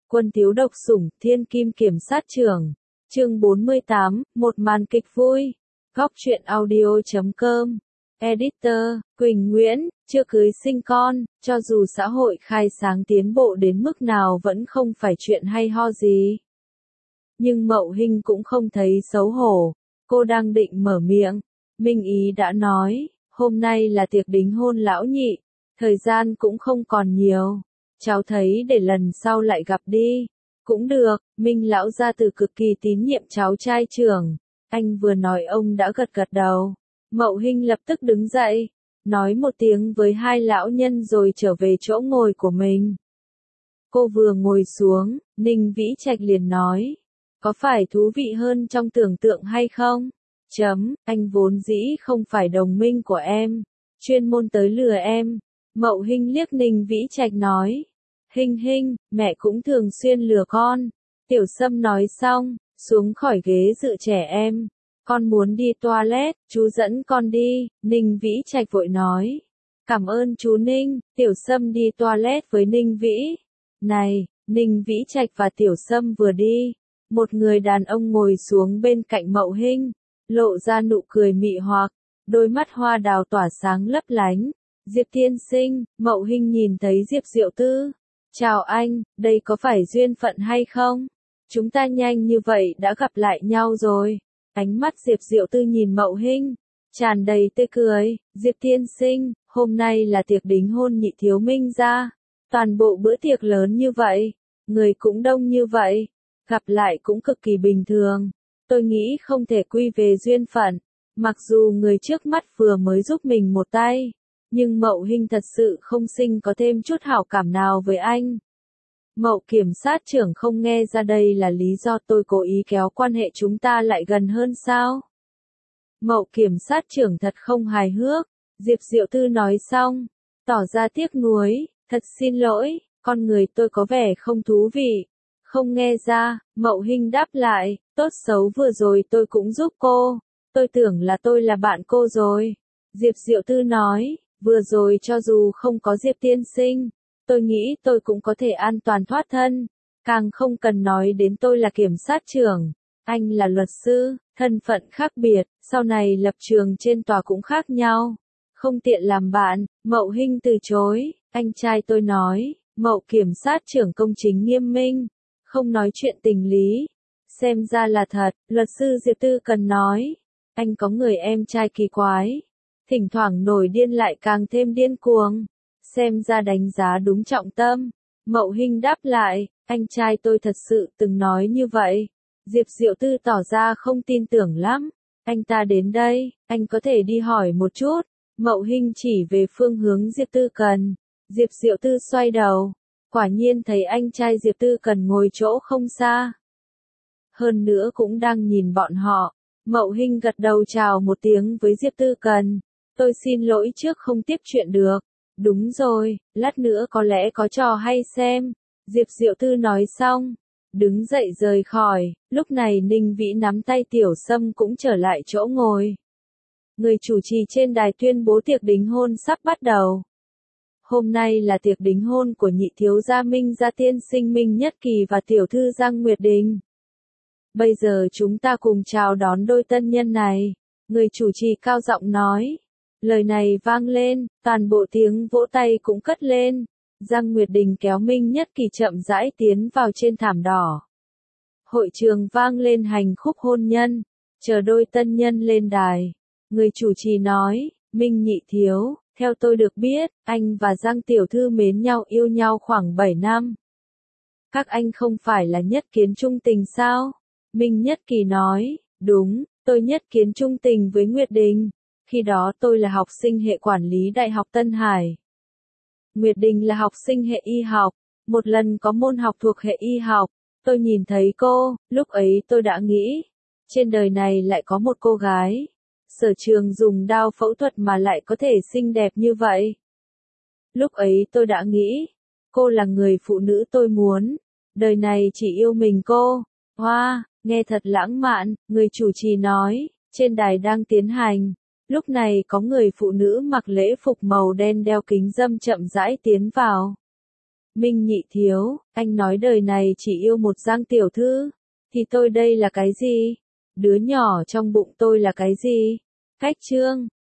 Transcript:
Quân thiếu độc sủng, thiên kim kiểm sát trưởng. Chương 48, một màn kịch vui. Góc truyện audio.com. Editor, Quỳnh Nguyễn, chưa cưới sinh con, cho dù xã hội khai sáng tiến bộ đến mức nào vẫn không phải chuyện hay ho gì. Nhưng Mậu Hinh cũng không thấy xấu hổ, cô đang định mở miệng. Minh Ý đã nói, hôm nay là tiệc đính hôn lão nhị, thời gian cũng không còn nhiều. Cháu thấy để lần sau lại gặp đi. Cũng được, Minh lão gia tử cực kỳ tín nhiệm cháu trai trưởng. Anh vừa nói ông đã gật gật đầu. Mậu Hinh lập tức đứng dậy, nói một tiếng với hai lão nhân rồi trở về chỗ ngồi của mình. Cô vừa ngồi xuống, Ninh Vĩ Trạch liền nói, có phải thú vị hơn trong tưởng tượng hay không? Anh vốn dĩ không phải đồng minh của em, chuyên môn tới lừa em. Mậu Hinh liếc Ninh Vĩ Trạch nói, Hinh, mẹ cũng thường xuyên lừa con. Tiểu Sâm nói xong, xuống khỏi ghế dự trẻ em. Con muốn đi toilet, chú dẫn con đi. Ninh Vĩ Trạch vội nói, cảm ơn chú Ninh. Tiểu Sâm đi toilet với Ninh Vĩ. Này, Ninh Vĩ Trạch và Tiểu Sâm vừa đi, một người đàn ông ngồi xuống bên cạnh Mậu Hinh, lộ ra nụ cười mị hoặc, đôi mắt hoa đào tỏa sáng lấp lánh. Diệp tiên sinh. Mậu Hinh nhìn thấy Diệp Diệu Tư. Chào anh, đây có phải duyên phận hay không? Chúng ta nhanh như vậy đã gặp lại nhau rồi. Ánh mắt Diệp Diệu Tư nhìn Mậu Hinh, tràn đầy tươi cười. Diệp tiên sinh, hôm nay là tiệc đính hôn nhị thiếu Minh gia. Toàn bộ bữa tiệc lớn như vậy, người cũng đông như vậy, gặp lại cũng cực kỳ bình thường. Tôi nghĩ không thể quy về duyên phận, mặc dù người trước mắt vừa mới giúp mình một tay. Nhưng Mậu Hinh thật sự không sinh có thêm chút hảo cảm nào với anh. Mậu kiểm sát trưởng không nghe ra đây là lý do tôi cố ý kéo quan hệ chúng ta lại gần hơn sao? Mậu kiểm sát trưởng thật không hài hước. Diệp Diệu Tư nói xong, tỏ ra tiếc nuối, thật xin lỗi, con người tôi có vẻ không thú vị. Không nghe ra, Mậu Hinh đáp lại, tốt xấu vừa rồi tôi cũng giúp cô. Tôi tưởng là tôi là bạn cô rồi. Diệp Diệu Tư nói, vừa rồi cho dù không có Diệp tiên sinh, tôi nghĩ tôi cũng có thể an toàn thoát thân. Càng không cần nói đến tôi là kiểm sát trưởng, anh là luật sư, thân phận khác biệt, sau này lập trường trên tòa cũng khác nhau. Không tiện làm bạn. Mậu Hinh từ chối. Anh trai tôi nói, Mậu kiểm sát trưởng công chính nghiêm minh, không nói chuyện tình lý. Xem ra là thật. Luật sư Diệp Tư cần nói, anh có người em trai kỳ quái, thỉnh thoảng nổi điên lại càng thêm điên cuồng. Xem ra đánh giá đúng trọng tâm. Mậu Hinh đáp lại, anh trai tôi thật sự từng nói như vậy. Diệp Diệu Tư tỏ ra không tin tưởng lắm. Anh ta đến đây, anh có thể đi hỏi một chút. Mậu Hinh chỉ về phương hướng Diệp Tư cần. Diệp Diệu Tư xoay đầu, quả nhiên thấy anh trai Diệp Tư cần ngồi chỗ không xa. Hơn nữa cũng đang nhìn bọn họ. Mậu Hinh gật đầu chào một tiếng với Diệp Tư cần. Tôi xin lỗi trước không tiếp chuyện được. Đúng rồi, lát nữa có lẽ có trò hay xem. Diệp Diệu Tư nói xong, đứng dậy rời khỏi. Lúc này Ninh Vĩ nắm tay Tiểu Sâm cũng trở lại chỗ ngồi. Người chủ trì trên đài tuyên bố tiệc đính hôn sắp bắt đầu. Hôm nay là tiệc đính hôn của nhị thiếu gia Minh gia tiên sinh Minh Nhất Kỳ và tiểu thư Giang Nguyệt Đình. Bây giờ chúng ta cùng chào đón đôi tân nhân này. Người chủ trì cao giọng nói. Lời này vang lên, toàn bộ tiếng vỗ tay cũng cất lên. Giang Nguyệt Đình kéo Minh Nhất Kỳ chậm rãi tiến vào trên thảm đỏ. Hội trường vang lên hành khúc hôn nhân, chờ đôi tân nhân lên đài. Người chủ trì nói, Minh nhị thiếu, theo tôi được biết, anh và Giang tiểu thư mến nhau yêu nhau khoảng 7 năm. Các anh không phải là nhất kiến trung tình sao? Minh Nhất Kỳ nói, đúng, tôi nhất kiến trung tình với Nguyệt Đình. Khi đó tôi là học sinh hệ quản lý Đại học Tân Hải. Nguyệt Đình là học sinh hệ y học. Một lần có môn học thuộc hệ y học, tôi nhìn thấy cô, lúc ấy tôi đã nghĩ, trên đời này lại có một cô gái sở trường dùng đao phẫu thuật mà lại có thể xinh đẹp như vậy. Lúc ấy tôi đã nghĩ, cô là người phụ nữ tôi muốn, đời này chỉ yêu mình cô. Hoa, nghe thật lãng mạn. Người chủ trì nói, trên đài đang tiến hành. Lúc này có người phụ nữ mặc lễ phục màu đen đeo kính râm chậm rãi tiến vào. Minh Nhị thiếu, anh nói đời này chỉ yêu một Giang tiểu thư, thì tôi đây là cái gì? Đứa nhỏ trong bụng tôi là cái gì? Khách Trương,